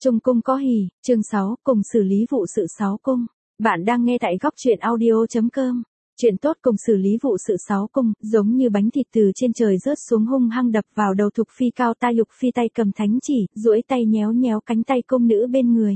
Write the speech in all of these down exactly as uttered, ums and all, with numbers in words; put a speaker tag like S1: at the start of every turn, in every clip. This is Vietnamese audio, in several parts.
S1: Trung cung có hỉ, chương sáu, cùng xử lý vụ sự sáu cung. Bạn đang nghe tại góc truyện audio.com. Chuyện tốt cùng xử lý vụ sự sáu cung, giống như bánh thịt từ trên trời rớt xuống hung hăng đập vào đầu Thục Phi cao ta Lục Phi tay cầm thánh chỉ, duỗi tay nhéo nhéo cánh tay cung nữ bên người.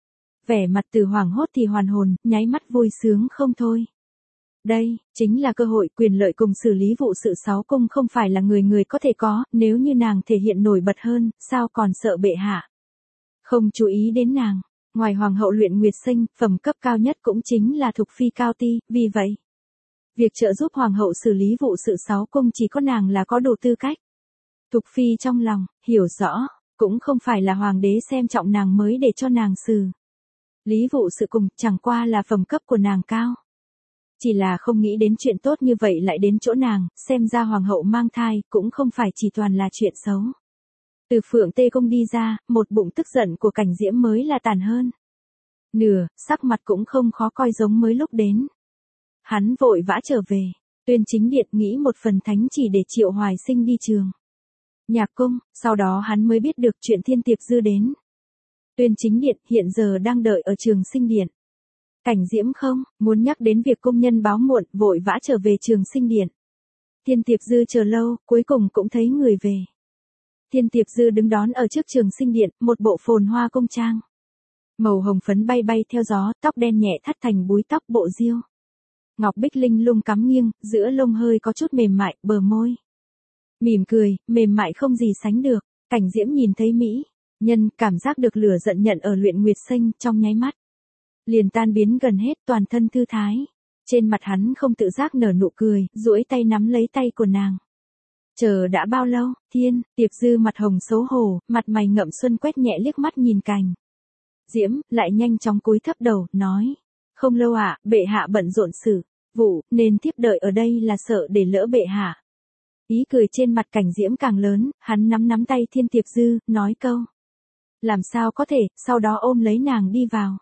S1: Vẻ mặt từ hoảng hốt thì hoàn hồn, nháy mắt vui sướng không thôi. Đây, chính là cơ hội quyền lợi cùng xử lý vụ sự sáu cung không phải là người người có thể có, nếu như nàng thể hiện nổi bật hơn, sao còn sợ bệ hạ. Không chú ý đến nàng, ngoài hoàng hậu Luyện Nguyệt Sinh, phẩm cấp cao nhất cũng chính là Thục Phi cao ti, vì vậy, việc trợ giúp hoàng hậu xử lý vụ sự sáu cung chỉ có nàng là có đủ tư cách. Thục Phi trong lòng, hiểu rõ, cũng không phải là hoàng đế xem trọng nàng mới để cho nàng xử lý vụ sự cùng, chẳng qua là phẩm cấp của nàng cao. Chỉ là không nghĩ đến chuyện tốt như vậy lại đến chỗ nàng, xem ra hoàng hậu mang thai, cũng không phải chỉ toàn là chuyện xấu. Từ Phượng Tê Cung đi ra, một bụng tức giận của Cảnh Diễm mới là tàn hơn. Nửa, sắc mặt cũng không khó coi giống mới lúc đến. Hắn vội vã trở về, Tuyên Chính Điện nghĩ một phần thánh chỉ để Triệu Hoài Sinh đi trường Nhạc Cung, sau đó hắn mới biết được chuyện Thiên Tiệp Dư đến. Tuyên Chính Điện hiện giờ đang đợi ở Trường Sinh Điện. Cảnh Diễm không, muốn nhắc đến việc công nhân báo muộn, vội vã trở về Trường Sinh Điện. Thiên Tiệp Dư chờ lâu, cuối cùng cũng thấy người về. Thiên Tiệp Dư đứng đón ở trước Trường Sinh Điện, một bộ phồn hoa cung trang. Màu hồng phấn bay bay theo gió, tóc đen nhẹ thắt thành búi tóc bộ diêu. Ngọc bích linh lung cắm nghiêng, giữa lông hơi có chút mềm mại, bờ môi mỉm cười, mềm mại không gì sánh được. Cảnh Diễm nhìn thấy mỹ nhân, cảm giác được lửa giận nhận ở Luyện Nguyệt Sinh, trong nháy mắt liền tan biến gần hết, toàn thân thư thái. Trên mặt hắn không tự giác nở nụ cười, duỗi tay nắm lấy tay của nàng. Chờ đã bao lâu, Thiên Tiệp Dư mặt hồng xấu hổ, mặt mày ngậm xuân quét nhẹ liếc mắt nhìn Cảnh Diễm, lại nhanh chóng cúi thấp đầu, nói. Không lâu ạ, à, bệ hạ bận rộn sự vụ, nên thiếp đợi ở đây là sợ để lỡ bệ hạ. Ý cười trên mặt Cảnh Diễm càng lớn, hắn nắm nắm tay Thiên Tiệp Dư, nói câu. Làm sao có thể, sau đó ôm lấy nàng đi vào.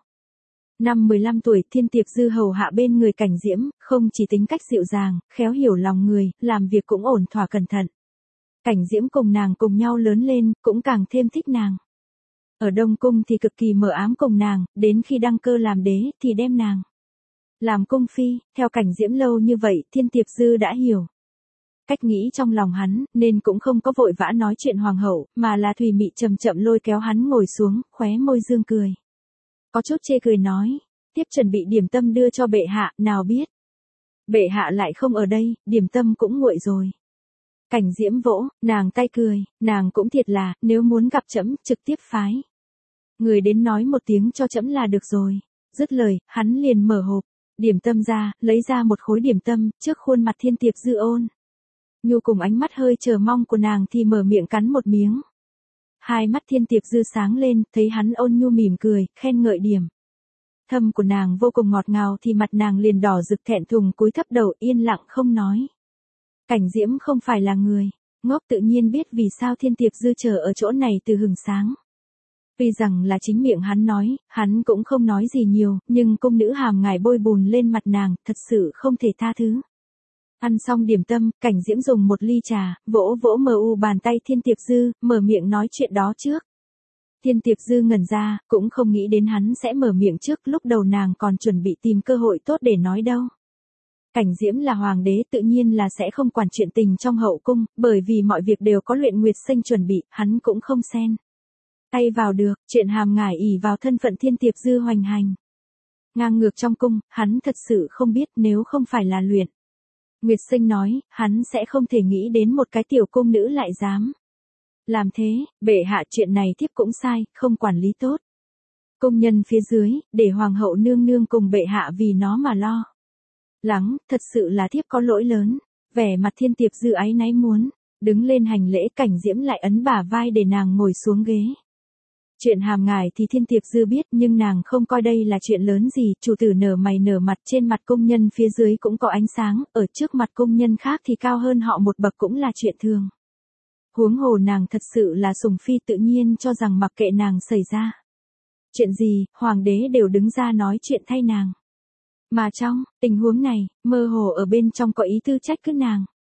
S1: Năm mười lăm tuổi, Thiên Tiệp Dư hầu hạ bên người Cảnh Diễm, không chỉ tính cách dịu dàng, khéo hiểu lòng người, làm việc cũng ổn thỏa cẩn thận. Cảnh Diễm cùng nàng cùng nhau lớn lên, cũng càng thêm thích nàng. Ở Đông Cung thì cực kỳ mờ ám cùng nàng, đến khi đăng cơ làm đế thì đem nàng làm cung phi, theo Cảnh Diễm lâu như vậy, Thiên Tiệp Dư đã hiểu cách nghĩ trong lòng hắn, nên cũng không có vội vã nói chuyện hoàng hậu, mà là thùy mị chậm chậm lôi kéo hắn ngồi xuống, khóe môi dương cười. Có chút chê cười nói, tiếp chuẩn bị điểm tâm đưa cho bệ hạ, nào biết. Bệ hạ lại không ở đây, điểm tâm cũng nguội rồi. Cảnh Diễm vỗ, nàng tay cười, nàng cũng thiệt là, nếu muốn gặp trẫm, trực tiếp phái người đến nói một tiếng cho trẫm là được rồi. Dứt lời, hắn liền mở hộp điểm tâm ra, lấy ra một khối điểm tâm, trước khuôn mặt Thiên Tiệp Dư ôn nhu cùng ánh mắt hơi chờ mong của nàng thì mở miệng cắn một miếng. Hai mắt Thiên Tiệp Dư sáng lên, thấy hắn ôn nhu mỉm cười, khen ngợi điểm thâm của nàng vô cùng ngọt ngào thì mặt nàng liền đỏ rực thẹn thùng cúi thấp đầu yên lặng không nói. Cảnh Diễm không phải là người ngốc, tự nhiên biết vì sao Thiên Tiệp Dư chờ ở chỗ này từ hừng sáng. Vì rằng là chính miệng hắn nói, hắn cũng không nói gì nhiều, nhưng cung nữ hàm ngài bôi bùn lên mặt nàng, thật sự không thể tha thứ. Ăn xong điểm tâm, Cảnh Diễm dùng một ly trà, vỗ vỗ mờ u bàn tay Thiên Tiệp Dư, mở miệng nói chuyện đó trước. Thiên Tiệp Dư ngẩn ra, cũng không nghĩ đến hắn sẽ mở miệng trước, lúc đầu nàng còn chuẩn bị tìm cơ hội tốt để nói đâu. Cảnh Diễm là hoàng đế tự nhiên là sẽ không quản chuyện tình trong hậu cung, bởi vì mọi việc đều có Luyện Nguyệt Sinh chuẩn bị, hắn cũng không xen tay vào được, chuyện hàm ngải ỷ vào thân phận Thiên Tiệp Dư hoành hành ngang ngược trong cung, hắn thật sự không biết, nếu không phải là Luyện Nguyệt Sinh nói, hắn sẽ không thể nghĩ đến một cái tiểu cung nữ lại dám làm thế. Bệ hạ, chuyện này thiếp cũng sai, không quản lý tốt công nhân phía dưới, để hoàng hậu nương nương cùng bệ hạ vì nó mà lo lắng, thật sự là thiếp có lỗi lớn. Vẻ mặt Thiên Tiệp Dư áy náy muốn đứng lên hành lễ, Cảnh Diễm lại ấn bả vai để nàng ngồi xuống ghế. Chuyện hàm ngài thì Thiên Tiệp Dư biết, nhưng nàng không coi đây là chuyện lớn gì. Chủ tử nở mày nở mặt, trên mặt công nhân phía dưới cũng có ánh sáng, ở trước mặt công nhân khác thì cao hơn họ một bậc cũng là chuyện thường. Huống hồ nàng thật sự là sủng phi, tự nhiên cho rằng mặc kệ nàng xảy ra chuyện gì, hoàng đế đều đứng ra nói chuyện thay nàng. Mà trong tình huống này, mơ hồ ở bên trong có ý tư trách cứ nàng.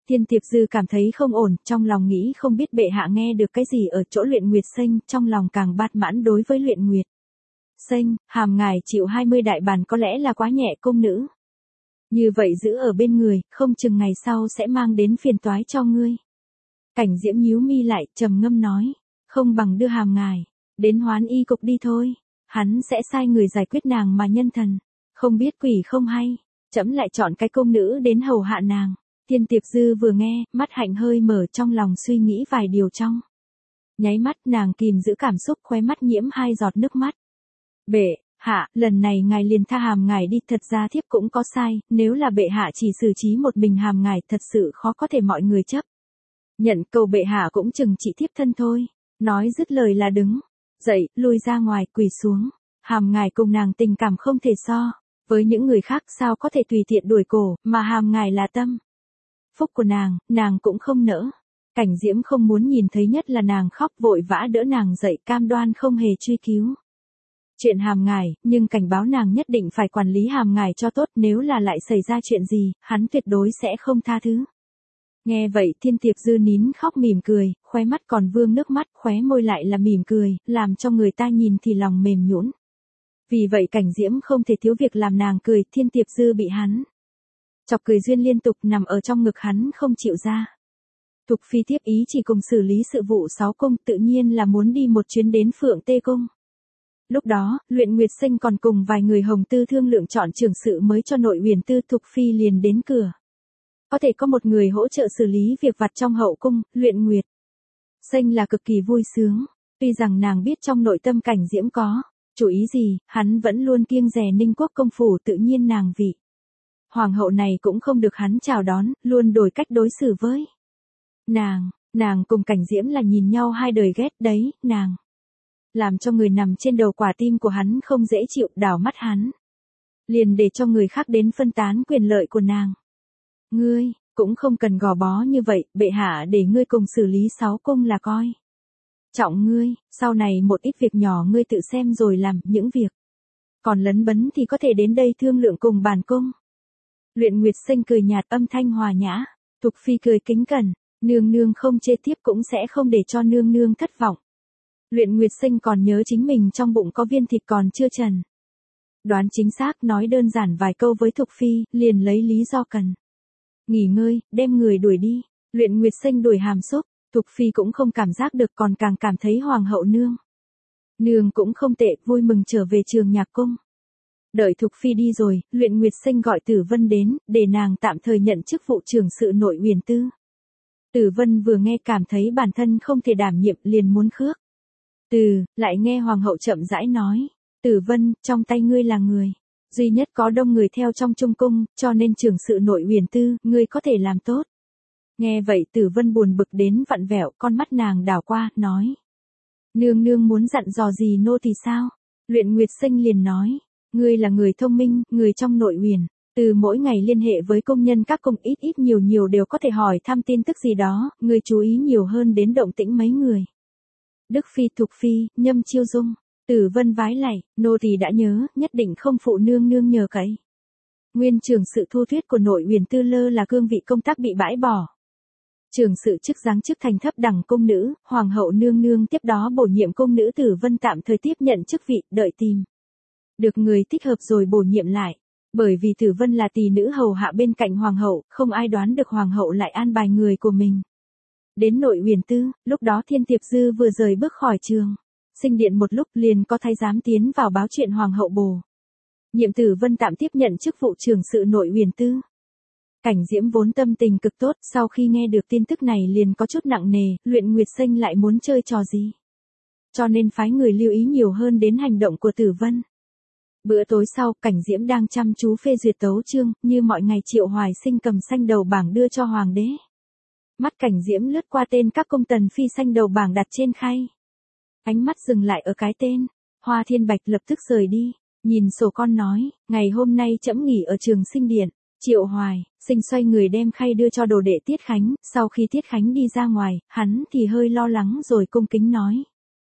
S1: Thiên Tiệp Dư cảm thấy không ổn, trong lòng nghĩ không biết bệ hạ nghe được cái gì ở chỗ Luyện Nguyệt Xanh, trong lòng càng bát mãn đối với Luyện Nguyệt Xanh, hàm ngài chịu hai mươi đại bản có lẽ là quá nhẹ công nữ. Như vậy giữ ở bên người, không chừng ngày sau sẽ mang đến phiền toái cho ngươi. Cảnh Diễm nhíu mi lại, trầm ngâm nói, không bằng đưa hàm ngài đến Hoán Y cục đi thôi, hắn sẽ sai người giải quyết nàng mà nhân thần, không biết quỷ không hay, trẫm lại chọn cái công nữ đến hầu hạ nàng. Thiên Tiệp Dư vừa nghe, mắt hạnh hơi mở, trong lòng suy nghĩ vài điều trong nháy mắt, nàng kìm giữ cảm xúc, khóe mắt nhiễm hai giọt nước mắt. Bệ hạ, lần này ngài liền tha hàm ngài đi, thật ra thiếp cũng có sai, nếu là bệ hạ chỉ xử trí một mình hàm ngài, thật sự khó có thể mọi người chấp nhận, cầu bệ hạ cũng chừng trị thiếp thân thôi. Nói dứt lời là đứng dậy, lui ra ngoài, quỳ xuống. Hàm ngài cùng nàng tình cảm không thể so với những người khác, sao có thể tùy tiện đuổi cổ, mà hàm ngài là tâm phúc của nàng, nàng cũng không nỡ. Cảnh Diễm không muốn nhìn thấy, nhất là nàng khóc, vội vã đỡ nàng dậy, cam đoan không hề truy cứu chuyện hàm ngài, nhưng cảnh báo nàng nhất định phải quản lý hàm ngài cho tốt, nếu là lại xảy ra chuyện gì, hắn tuyệt đối sẽ không tha thứ. Nghe vậy, Thiên Tiệp Dư nín khóc mỉm cười, khóe mắt còn vương nước mắt, khóe môi lại là mỉm cười, làm cho người ta nhìn thì lòng mềm nhũn. Vì vậy Cảnh Diễm không thể thiếu việc làm nàng cười, Thiên Tiệp Dư bị hắn chọc cười duyên liên tục, nằm ở trong ngực hắn không chịu ra. Thục Phi tiếp ý chỉ cùng xử lý sự vụ sáu cung, tự nhiên là muốn đi một chuyến đến Phượng Tê Cung. Lúc đó, Luyện Nguyệt Sinh còn cùng vài người Hồng Tư thương lượng chọn trưởng sự mới cho Nội Huyền Tư, Thục Phi liền đến cửa. Có thể có một người hỗ trợ xử lý việc vặt trong hậu cung, Luyện Nguyệt Sinh là cực kỳ vui sướng. Tuy rằng nàng biết trong nội tâm Cảnh Diễm có chủ ý gì, hắn vẫn luôn kiêng dè Ninh Quốc công phủ, tự nhiên nàng vị hoàng hậu này cũng không được hắn chào đón, luôn đổi cách đối xử với nàng. Nàng cùng Cảnh Diễm là nhìn nhau hai đời ghét đấy, nàng làm cho người nằm trên đầu quả tim của hắn không dễ chịu, đảo mắt hắn liền để cho người khác đến phân tán quyền lợi của nàng. Ngươi cũng không cần gò bó như vậy, bệ hạ để ngươi cùng xử lý sáu cung là coi trọng ngươi, sau này một ít việc nhỏ ngươi tự xem rồi làm, những việc còn lấn bấn thì có thể đến đây thương lượng cùng bản cung. Luyện Nguyệt Sinh cười nhạt, âm thanh hòa nhã. Thục Phi cười kính cẩn, nương nương không chê tiếp cũng sẽ không để cho nương nương thất vọng. Luyện Nguyệt Sinh còn nhớ chính mình trong bụng có viên thịt còn chưa trần. Đoán chính xác, nói đơn giản vài câu với Thục Phi, liền lấy lý do cần nghỉ ngơi, đem người đuổi đi. Luyện Nguyệt Sinh đuổi hàm xúc, Thục Phi cũng không cảm giác được, còn càng cảm thấy hoàng hậu nương nương cũng không tệ, vui mừng trở về Trường Nhạc Cung. Đợi Thục Phi đi rồi, Luyện Nguyệt Sinh gọi Tử Vân đến, để nàng tạm thời nhận chức vụ trưởng sự Nội Huyền Tư. Tử Vân vừa nghe cảm thấy bản thân không thể đảm nhiệm, liền muốn khước từ, lại nghe hoàng hậu chậm rãi nói, Tử Vân, trong tay ngươi là người duy nhất có đông người theo trong trung cung, cho nên trưởng sự Nội Huyền Tư, ngươi có thể làm tốt. Nghe vậy Tử Vân buồn bực đến vặn vẹo, con mắt nàng đảo qua, nói, nương nương muốn dặn dò gì nô thì sao? Luyện Nguyệt Sinh liền nói, ngươi là người thông minh, người trong Nội Huyền Tư mỗi ngày liên hệ với công nhân các cung, ít ít nhiều nhiều đều có thể hỏi thăm tin tức gì đó, ngươi chú ý nhiều hơn đến động tĩnh mấy người. Đức Phi, Thục Phi, Nhâm Chiêu Dung. Tử Vân vái lạy, nô tỳ đã nhớ, nhất định không phụ nương nương nhờ cậy. Nguyên trưởng sự Thu Thuyết của Nội Huyền Tư lơ là cương vị công tác bị bãi bỏ. Trưởng sự chức giáng chức thành thấp đẳng cung nữ, hoàng hậu nương nương tiếp đó bổ nhiệm cung nữ Tử Vân tạm thời tiếp nhận chức vị, đợi tìm được người thích hợp rồi bổ nhiệm lại. Bởi vì Tử Vân là tỳ nữ hầu hạ bên cạnh hoàng hậu, không ai đoán được hoàng hậu lại an bài người của mình đến Nội Huyền Tư. Lúc đó Thiên Tiệp Dư vừa rời bước khỏi trường Sinh Điện một lúc, liền có thái giám tiến vào báo chuyện hoàng hậu bổ nhiệm Tử Vân tạm tiếp nhận chức vụ trưởng sự Nội Huyền Tư. Cảnh Diễm vốn tâm tình cực tốt, sau khi nghe được tin tức này liền có chút nặng nề, Luyện Nguyệt Sinh lại muốn chơi trò gì, cho nên phái người lưu ý nhiều hơn đến hành động của Tử Vân. Bữa tối sau, Cảnh Diễm đang chăm chú phê duyệt tấu chương, như mọi ngày Triệu Hoài Sinh cầm xanh đầu bảng đưa cho hoàng đế. Mắt Cảnh Diễm lướt qua tên các công tần phi xanh đầu bảng đặt trên khay. Ánh mắt dừng lại ở cái tên Hoa Thiên Bạch, lập tức rời đi, nhìn sổ con nói, ngày hôm nay trẫm nghỉ ở Trường Sinh Điện. Triệu Hoài Sinh xoay người đem khay đưa cho đồ đệ Tiết Khánh, sau khi Tiết Khánh đi ra ngoài, hắn thì hơi lo lắng rồi cung kính nói,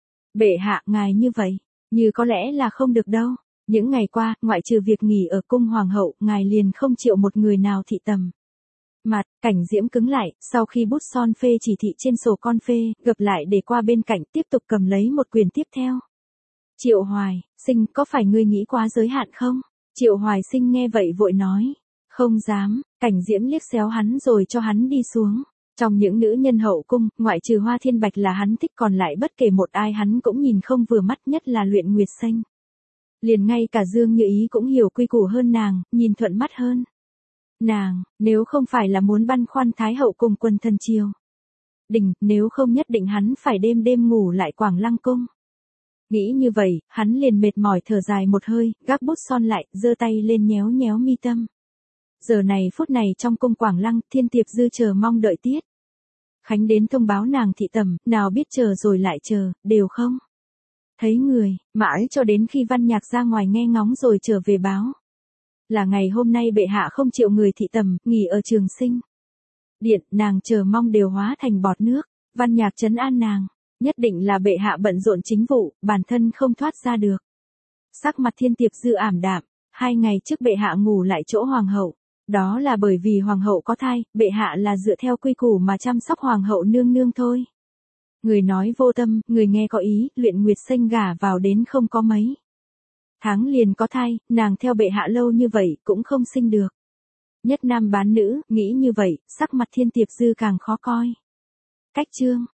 S1: bệ hạ, ngài như vậy, như có lẽ là không được đâu. Những ngày qua, ngoại trừ việc nghỉ ở cung hoàng hậu, ngài liền không chịu một người nào thị tầm. Mặt, Cảnh Diễm cứng lại, sau khi bút son phê chỉ thị trên sổ con phê, gập lại để qua bên cạnh tiếp tục cầm lấy một quyền tiếp theo. Triệu Hoài, Sinh, có phải ngươi nghĩ quá giới hạn không? Triệu Hoài Sinh nghe vậy vội nói. Không dám, Cảnh Diễm liếc xéo hắn rồi cho hắn đi xuống. Trong những nữ nhân hậu cung, ngoại trừ Hoa Thiên Bạch là hắn thích, còn lại bất kể một ai hắn cũng nhìn không vừa mắt, nhất là Luyện Nguyệt Xanh. Liền ngay cả Dương Như Ý cũng hiểu quy củ hơn nàng, nhìn thuận mắt hơn. Nàng, nếu không phải là muốn băn khoăn Thái hậu cùng quần thần triều đình, nếu không nhất định hắn phải đêm đêm ngủ lại Quảng Lăng cung. Nghĩ như vậy, hắn liền mệt mỏi thở dài một hơi, gác bút son lại, giơ tay lên nhéo nhéo mi tâm. Giờ này phút này trong cung Quảng Lăng, Thiên Tiệp Dư chờ mong đợi Tiết Khánh đến thông báo nàng thị tẩm, nào biết chờ rồi lại chờ, đều không thấy người, mãi cho đến khi Văn Nhạc ra ngoài nghe ngóng rồi trở về báo. Là ngày hôm nay bệ hạ không chịu người thị tẩm, nghỉ ở Trường Sinh điện, nàng chờ mong đều hóa thành bọt nước. Văn Nhạc trấn an nàng, nhất định là bệ hạ bận rộn chính vụ, bản thân không thoát ra được. Sắc mặt Thiên Tiệp Dư ảm đạm, hai ngày trước bệ hạ ngủ lại chỗ hoàng hậu. Đó là bởi vì hoàng hậu có thai, bệ hạ là dựa theo quy củ mà chăm sóc hoàng hậu nương nương thôi. Người nói vô tâm, người nghe có ý, Luyện Nguyệt Xanh gả vào đến không có mấy tháng liền có thai, nàng theo bệ hạ lâu như vậy cũng không sinh được. Nhất nam bán nữ, nghĩ như vậy, sắc mặt Thiên Tiệp Dư càng khó coi. Cách chương